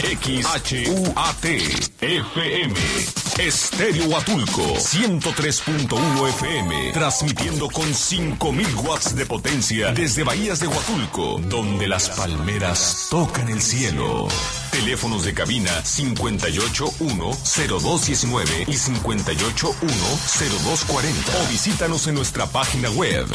XHUAT FM Estéreo Huatulco 103.1 FM, transmitiendo con 5,000 watts de potencia desde Bahías de Huatulco, donde las palmeras tocan el cielo. Teléfonos de cabina 581-0219 y 581-0240. O visítanos en nuestra página web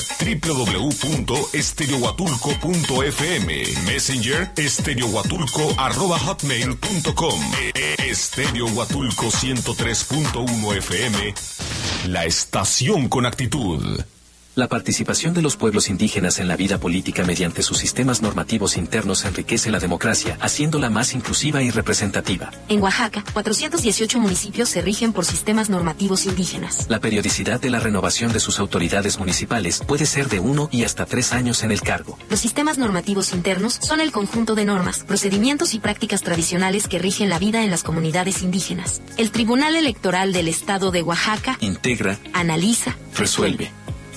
www.estereohuatulco.fm. Messenger estereohuatulco@hotmail.com. Estéreo Huatulco 103.1 FM, la estación con actitud. La participación de los pueblos indígenas en la vida política mediante sus sistemas normativos internos enriquece la democracia, haciéndola más inclusiva y representativa. En Oaxaca, 418 municipios se rigen por sistemas normativos indígenas. La periodicidad de la renovación de sus autoridades municipales puede ser de 1 y hasta 3 años en el cargo. Los sistemas normativos internos son el conjunto de normas, procedimientos y prácticas tradicionales que rigen la vida en las comunidades indígenas. El Tribunal Electoral del Estado de Oaxaca integra, analiza, resuelve.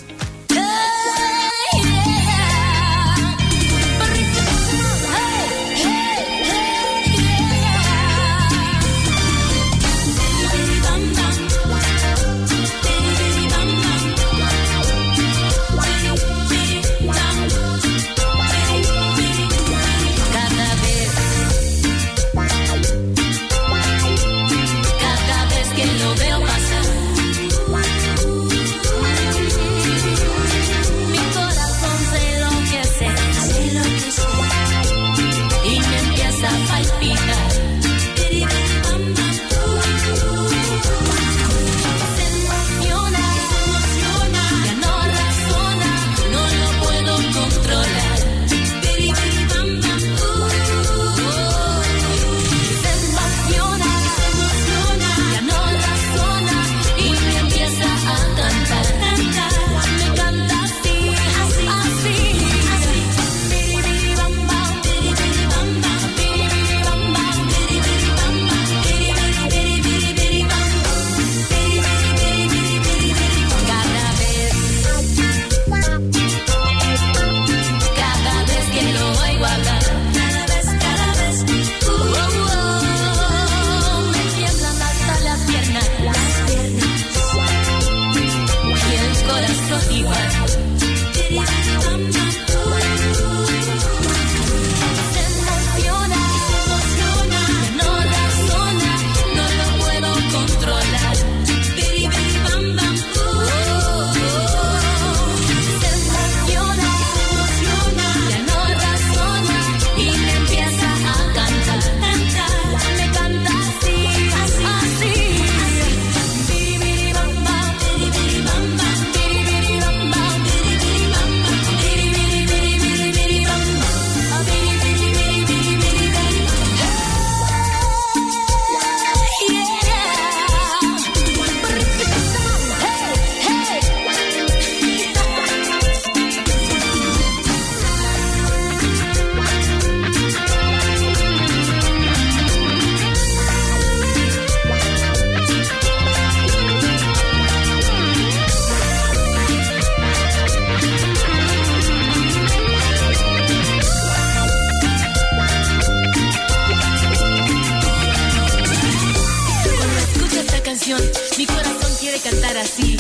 Mi corazón quiere cantar así.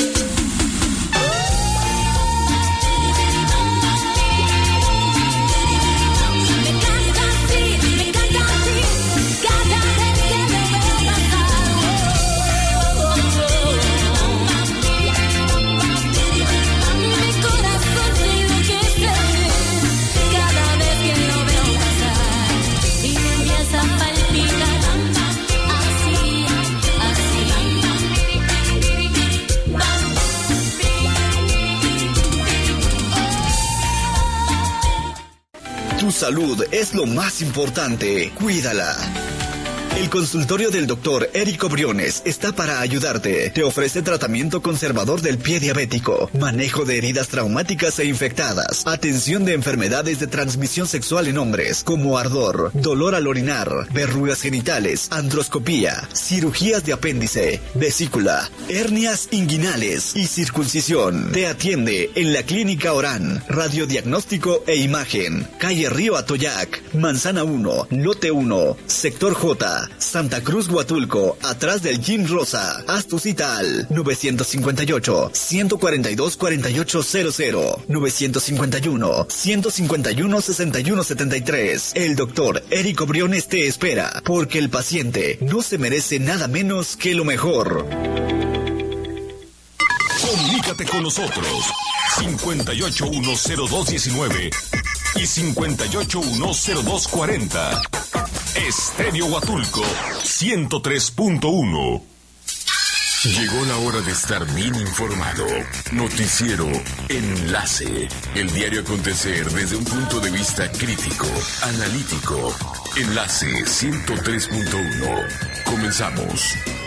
Tu salud es lo más importante. Cuídala. El consultorio del doctor Érico Briones está para ayudarte. Te ofrece tratamiento conservador del pie diabético, manejo de heridas traumáticas e infectadas, atención de enfermedades de transmisión sexual en hombres, como ardor, dolor al orinar, verrugas genitales, androscopía, cirugías de apéndice, vesícula, hernias inguinales y circuncisión. Te atiende en la Clínica Orán, radiodiagnóstico e imagen, calle Río Atoyac, Manzana 1, Lote 1, Sector J, Santa Cruz, Huatulco, atrás del Gym Rosa. Haz tu cita al 958-142-4800, 951-151-6173. El doctor Érico Briones te espera, porque el paciente no se merece nada menos que lo mejor. Comunícate con nosotros 5810219 y 5810240. Estéreo Huatulco 103.1. Llegó la hora de estar bien informado. Noticiero Enlace. El diario acontecer desde un punto de vista crítico, analítico. Enlace 103.1. Comenzamos.